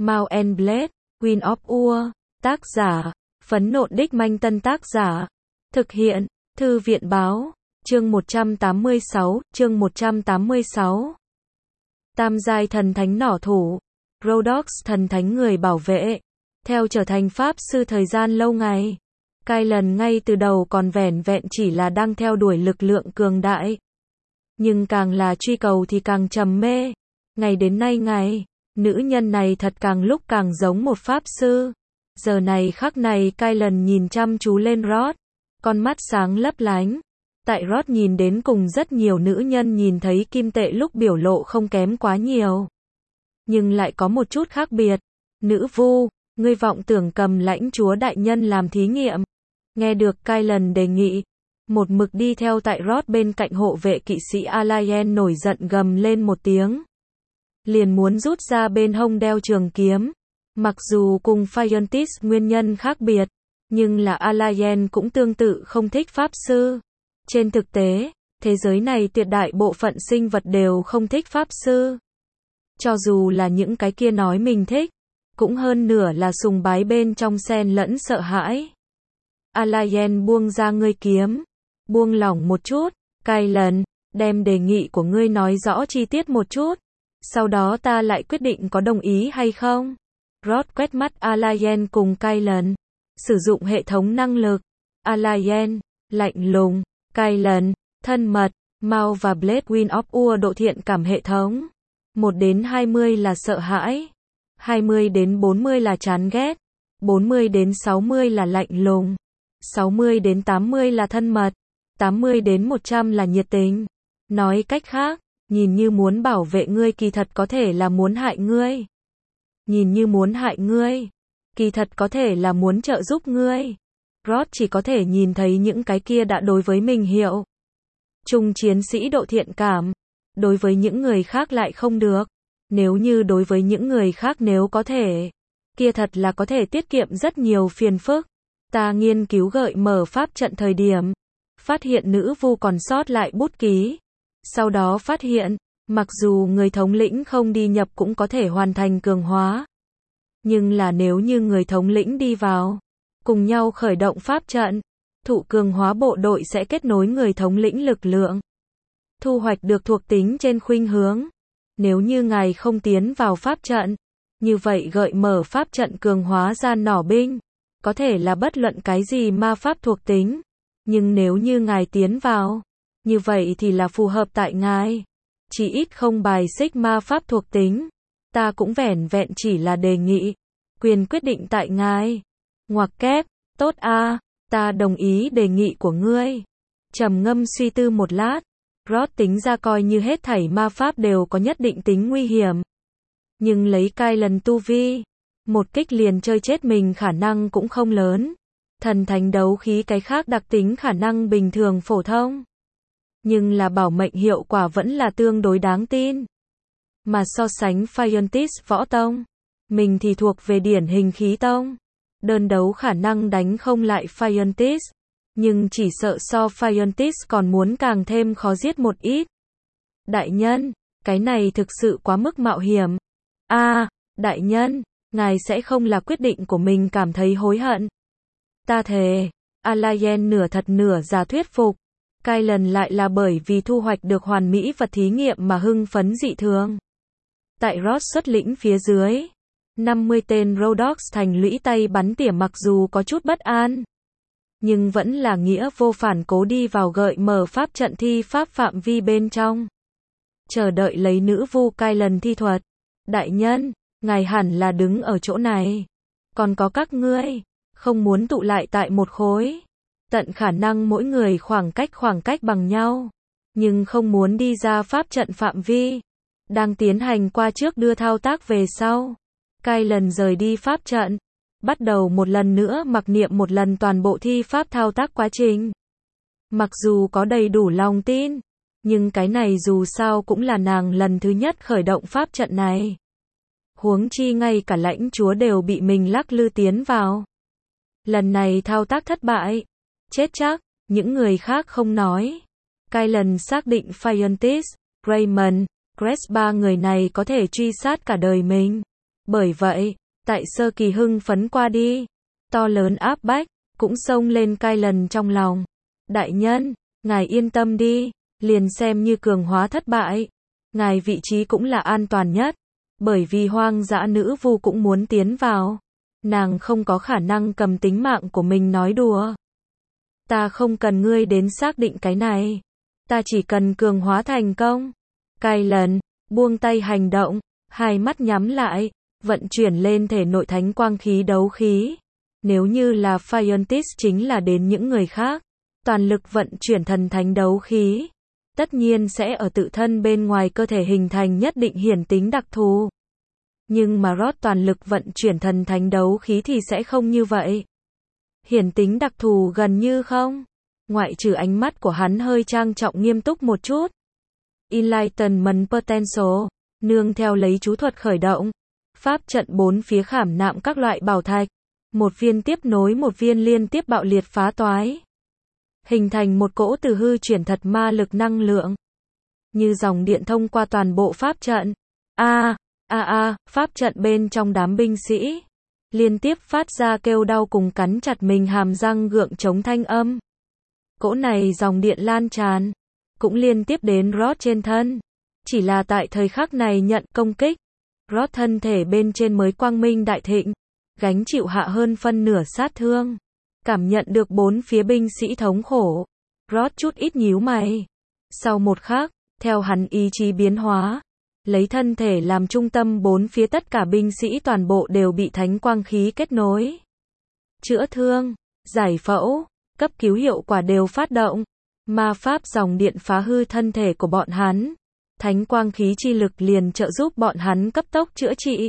Mount and Blade, Queen of Ur, tác giả, Phấn Nộn Đích Manh Tân tác giả, thực hiện, Thư viện báo, chương 186, chương 186. Tam giai thần thánh nỏ thủ, Rhodox thần thánh người bảo vệ, theo trở thành pháp sư thời gian lâu ngày. Kylan ngay từ đầu còn vẻn vẹn chỉ là đang theo đuổi lực lượng cường đại. Nhưng càng là truy cầu thì càng trầm mê. Ngày đến nay nữ nhân này thật càng lúc càng giống một pháp sư. Giờ này khắc này Kylan nhìn chăm chú lên Rod, con mắt sáng lấp lánh. Tại Rod nhìn đến cùng rất nhiều nữ nhân nhìn thấy kim tệ lúc biểu lộ không kém quá nhiều. Nhưng lại có một chút khác biệt. Nữ vu, ngươi vọng tưởng cầm lãnh chúa đại nhân làm thí nghiệm. Nghe được Kylan đề nghị, một mực đi theo tại Rod bên cạnh hộ vệ kỵ sĩ Alayen nổi giận gầm lên một tiếng. Liền muốn rút ra bên hông đeo trường kiếm. Mặc dù cùng Phiontis nguyên nhân khác biệt, nhưng là Alayen cũng tương tự không thích pháp sư. Trên thực tế, thế giới này tuyệt đại bộ phận sinh vật đều không thích pháp sư. Cho dù là những cái kia nói mình thích, cũng hơn nửa là sùng bái bên trong xen lẫn sợ hãi. Alayen buông ra ngươi kiếm, buông lỏng một chút, Kylan, đem đề nghị của ngươi nói rõ chi tiết một chút, sau đó ta lại quyết định có đồng ý hay không. Rod quét mắt Alayen cùng Kylan, sử dụng hệ thống năng lực. Alayen, lạnh lùng, Kylan, thân mật, Mount và Blade Queen of Ur độ thiện cảm hệ thống. 1 đến 20 là sợ hãi, 20 đến 40 là chán ghét, 40 đến 60 là lạnh lùng, 60 đến 80 là thân mật, 80 đến 100 là nhiệt tình. Nói cách khác, nhìn như muốn bảo vệ ngươi kỳ thật có thể là muốn hại ngươi. Nhìn như muốn hại ngươi, kỳ thật có thể là muốn trợ giúp ngươi. Rod chỉ có thể nhìn thấy những cái kia đã đối với mình hiệu. Trung chiến sĩ độ thiện cảm, đối với những người khác lại không được. Nếu như đối với những người khác nếu có thể, kia thật là có thể tiết kiệm rất nhiều phiền phức. Ta nghiên cứu gợi mở pháp trận thời điểm, phát hiện nữ vu còn sót lại bút ký. Sau đó phát hiện, mặc dù người thống lĩnh không đi nhập cũng có thể hoàn thành cường hóa. Nhưng là nếu như người thống lĩnh đi vào, cùng nhau khởi động pháp trận, thụ cường hóa bộ đội sẽ kết nối người thống lĩnh lực lượng. Thu hoạch được thuộc tính trên khuynh hướng. Nếu như ngài không tiến vào pháp trận, như vậy gợi mở pháp trận cường hóa ra nỏ binh, có thể là bất luận cái gì ma pháp thuộc tính. Nhưng nếu như ngài tiến vào, như vậy thì là phù hợp tại ngài. Chỉ ít không bài xích ma pháp thuộc tính. Ta cũng vẻn vẹn chỉ là đề nghị. Quyền quyết định tại ngài. Ngoặc kép, tốt a, ta đồng ý đề nghị của ngươi. Trầm ngâm suy tư một lát, Rod tính ra coi như hết thảy ma pháp đều có nhất định tính nguy hiểm. Nhưng lấy Kylan tu vi, một kích liền chơi chết mình khả năng cũng không lớn. Thần thánh đấu khí cái khác đặc tính khả năng bình thường phổ thông. Nhưng là bảo mệnh hiệu quả vẫn là tương đối đáng tin. Mà so sánh Phiontis võ tông, mình thì thuộc về điển hình khí tông. Đơn đấu khả năng đánh không lại Phiontis, nhưng chỉ sợ so Phiontis còn muốn càng thêm khó giết một ít. Đại nhân, cái này thực sự quá mức mạo hiểm. Đại nhân, ngài sẽ không là quyết định của mình cảm thấy hối hận. Ta thề, Alayen nửa thật nửa giả thuyết phục. Kylan lại là bởi vì thu hoạch được hoàn mỹ vật thí nghiệm mà hưng phấn dị thường. Tại Rod xuất lĩnh phía dưới, 50 tên Rhodox thành lũy tay bắn tỉa mặc dù có chút bất an, nhưng vẫn là nghĩa vô phản cố đi vào gợi mở pháp trận thi pháp phạm vi bên trong. Chờ đợi lấy nữ vu Kylan thi thuật. Đại nhân, ngài hẳn là đứng ở chỗ này. Còn có các ngươi, không muốn tụ lại tại một khối. Tận khả năng mỗi người khoảng cách bằng nhau. Nhưng không muốn đi ra pháp trận phạm vi. Đang tiến hành qua trước đưa thao tác về sau. Kylan rời đi pháp trận. Bắt đầu một lần nữa mặc niệm một lần toàn bộ thi pháp thao tác quá trình. Mặc dù có đầy đủ lòng tin, nhưng cái này dù sao cũng là nàng lần thứ nhất khởi động pháp trận này. Huống chi ngay cả lãnh chúa đều bị mình lắc lư tiến vào. Lần này thao tác thất bại. Chết chắc, những người khác không nói. Kylan xác định Phiontis, Raymond, Cress ba người này có thể truy sát cả đời mình. Bởi vậy, tại sơ kỳ hưng phấn qua đi, to lớn áp bách, cũng xông lên Kylan trong lòng. Đại nhân, ngài yên tâm đi, liền xem như cường hóa thất bại, ngài vị trí cũng là an toàn nhất, bởi vì hoang dã nữ vu cũng muốn tiến vào. Nàng không có khả năng cầm tính mạng của mình nói đùa. Ta không cần ngươi đến xác định cái này. Ta chỉ cần cường hóa thành công. Kylan buông tay hành động, hai mắt nhắm lại, vận chuyển lên thể nội thánh quang khí đấu khí. Nếu như là Phiontis chính là đến những người khác, toàn lực vận chuyển thần thánh đấu khí, tất nhiên sẽ ở tự thân bên ngoài cơ thể hình thành nhất định hiển tính đặc thù. Nhưng mà Rod toàn lực vận chuyển thần thánh đấu khí thì sẽ không như vậy. Hiển tính đặc thù gần như không. Ngoại trừ ánh mắt của hắn hơi trang trọng nghiêm túc một chút. Enlightenment Potential, nương theo lấy chú thuật khởi động. Pháp trận bốn phía khảm nạm các loại bảo thạch. Một viên tiếp nối một viên liên tiếp bạo liệt phá toái. Hình thành một cỗ từ hư chuyển thật ma lực năng lượng. Như dòng điện thông qua toàn bộ pháp trận. Pháp trận bên trong đám binh sĩ. Liên tiếp phát ra kêu đau cùng cắn chặt mình hàm răng gượng chống thanh âm. Cỗ này dòng điện lan tràn. Cũng liên tiếp đến Rod trên thân. Chỉ là tại thời khắc này nhận công kích. Rod thân thể bên trên mới quang minh đại thịnh. Gánh chịu hạ hơn phân nửa sát thương. Cảm nhận được bốn phía binh sĩ thống khổ. Rod chút ít nhíu mày. Sau một khắc, theo hắn ý chí biến hóa. Lấy thân thể làm trung tâm bốn phía tất cả binh sĩ toàn bộ đều bị thánh quang khí kết nối. Chữa thương, giải phẫu, cấp cứu hiệu quả đều phát động. Ma pháp dòng điện phá hư thân thể của bọn hắn. Thánh quang khí chi lực liền trợ giúp bọn hắn cấp tốc chữa trị.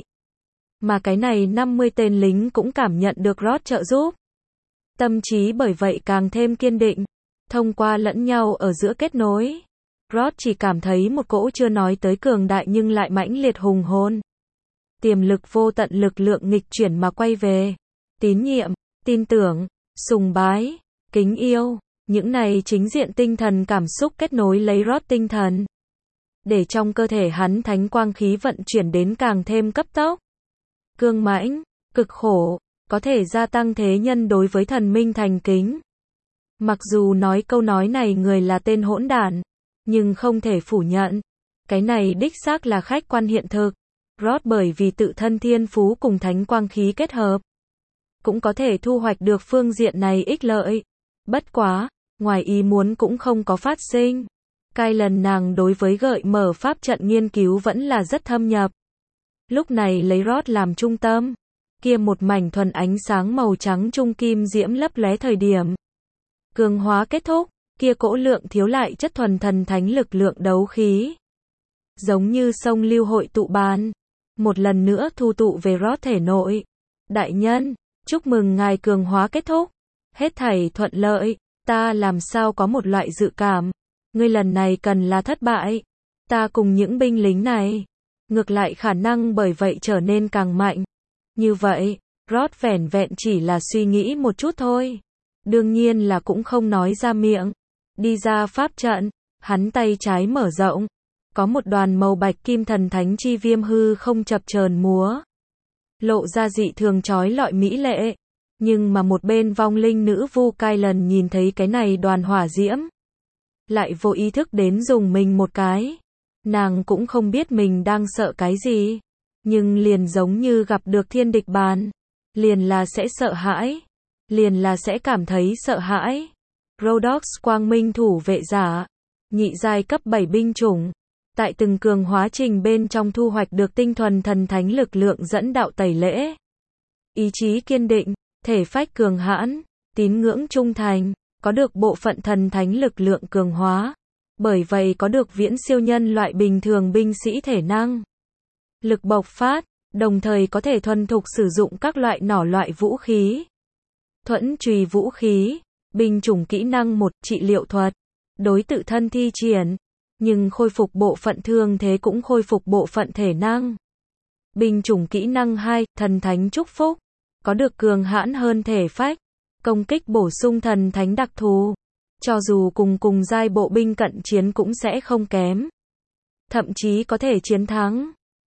Mà cái này 50 tên lính cũng cảm nhận được Rod trợ giúp. Tâm trí bởi vậy càng thêm kiên định. Thông qua lẫn nhau ở giữa kết nối. Rod chỉ cảm thấy một cỗ chưa nói tới cường đại nhưng lại mãnh liệt hùng hồn. Tiềm lực vô tận lực lượng nghịch chuyển mà quay về. Tín nhiệm, tin tưởng, sùng bái, kính yêu. Những này chính diện tinh thần cảm xúc kết nối lấy Rod tinh thần. Để trong cơ thể hắn thánh quang khí vận chuyển đến càng thêm cấp tốc. Cương mãnh, cực khổ, có thể gia tăng thế nhân đối với thần minh thành kính. Mặc dù nói câu nói này người là tên hỗn đản, nhưng không thể phủ nhận. Cái này đích xác là khách quan hiện thực. Rod bởi vì tự thân thiên phú cùng thánh quang khí kết hợp, cũng có thể thu hoạch được phương diện này ích lợi. Bất quá, ngoài ý muốn cũng không có phát sinh. Kylan nàng đối với gợi mở pháp trận nghiên cứu vẫn là rất thâm nhập. Lúc này lấy Rod làm trung tâm, kia một mảnh thuần ánh sáng màu trắng trung kim diễm lấp lóe thời điểm. Cường hóa kết thúc, kia cỗ lượng thiếu lại chất thuần thần thánh lực lượng đấu khí. Giống như sông lưu hội tụ bàn. Một lần nữa thu tụ về Rod thể nội. Đại nhân, chúc mừng ngài cường hóa kết thúc. Hết thảy thuận lợi, ta làm sao có một loại dự cảm. Ngươi lần này cần là thất bại. Ta cùng những binh lính này. Ngược lại khả năng bởi vậy trở nên càng mạnh. Như vậy, Rod vẻn vẹn chỉ là suy nghĩ một chút thôi. Đương nhiên là cũng không nói ra miệng. Đi ra pháp trận, hắn tay trái mở rộng. Có một đoàn màu bạch kim thần thánh chi viêm hư không chập chờn múa. Lộ ra dị thường chói lọi mỹ lệ. Nhưng mà một bên vong linh nữ vu Kylan nhìn thấy cái này đoàn hỏa diễm. Lại vô ý thức đến dùng mình một cái. Nàng cũng không biết mình đang sợ cái gì. Nhưng liền giống như gặp được thiên địch bàn. Liền là sẽ sợ hãi. Liền là sẽ cảm thấy sợ hãi. Rhodox quang minh thủ vệ giả. Nhị giai cấp 7 binh chủng. Tại từng cường hóa trình bên trong thu hoạch được tinh thuần thần thánh lực lượng dẫn đạo tẩy lễ. Ý chí kiên định, thể phách cường hãn, tín ngưỡng trung thành, có được bộ phận thần thánh lực lượng cường hóa. Bởi vậy có được viễn siêu nhân loại bình thường binh sĩ thể năng. Lực bộc phát, đồng thời có thể thuần thục sử dụng các loại nỏ loại vũ khí. Thuẫn chùy vũ khí, binh chủng kỹ năng 1, trị liệu thuật. Đối tự thân thi triển. Nhưng khôi phục bộ phận thương thế cũng khôi phục bộ phận thể năng. Binh chủng kỹ năng 2, thần thánh chúc phúc. Có được cường hãn hơn thể phách. Công kích bổ sung thần thánh đặc thù. Cho dù cùng giai bộ binh cận chiến cũng sẽ không kém. Thậm chí có thể chiến thắng.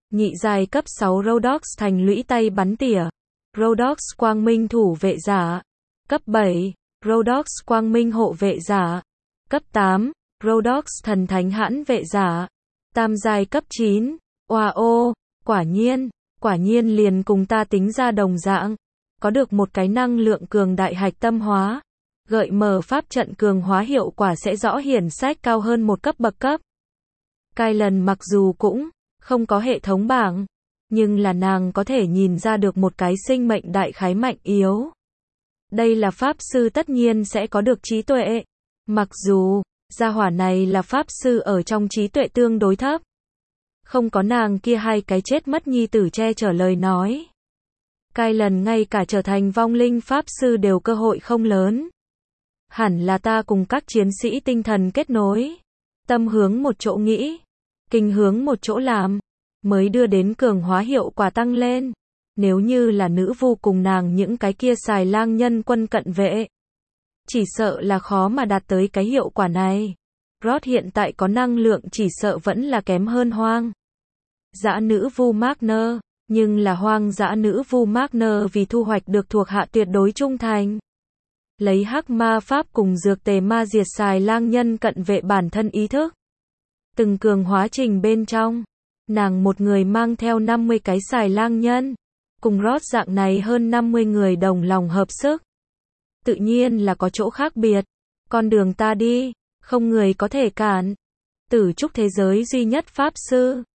Nhị giai cấp 6 Rhodox thành lũy tay bắn tỉa. Rhodox quang minh thủ vệ giả. Cấp 7, Rhodox quang minh hộ vệ giả. Cấp 8, Rhodox thần thánh hãn vệ giả. Tam giai cấp 9, wow, quả nhiên liền cùng ta tính ra đồng dạng. Có được một cái năng lượng cường đại hạch tâm hóa. Gợi mở pháp trận cường hóa hiệu quả sẽ rõ hiển sách cao hơn một cấp bậc cấp. Kylan mặc dù cũng không có hệ thống bảng, nhưng là nàng có thể nhìn ra được một cái sinh mệnh đại khái mạnh yếu. Đây là pháp sư tất nhiên sẽ có được trí tuệ. Mặc dù, gia hỏa này là pháp sư ở trong trí tuệ tương đối thấp. Không có nàng kia hai cái chết mất nhi tử che chở lời nói. Kylan ngay cả trở thành vong linh pháp sư đều cơ hội không lớn. Hẳn là ta cùng các chiến sĩ tinh thần kết nối. Tâm hướng một chỗ nghĩ, kinh hướng một chỗ làm, mới đưa đến cường hóa hiệu quả tăng lên. Nếu như là nữ vu cùng nàng những cái kia xài lang nhân quân cận vệ, chỉ sợ là khó mà đạt tới cái hiệu quả này. Rod hiện tại có năng lượng chỉ sợ vẫn là kém hơn hoang dã nữ vu Magner, nhưng là hoang dã nữ vu Magner vì thu hoạch được thuộc hạ tuyệt đối trung thành. Lấy hắc ma pháp cùng dược tề ma diệt xài lang nhân cận vệ bản thân ý thức. Từng cường hóa trình bên trong, nàng một người mang theo 50 cái xài lang nhân, cùng Rod dạng này hơn 50 người đồng lòng hợp sức. Tự nhiên là có chỗ khác biệt. Con đường ta đi, không người có thể cản. Tử trúc thế giới duy nhất pháp sư.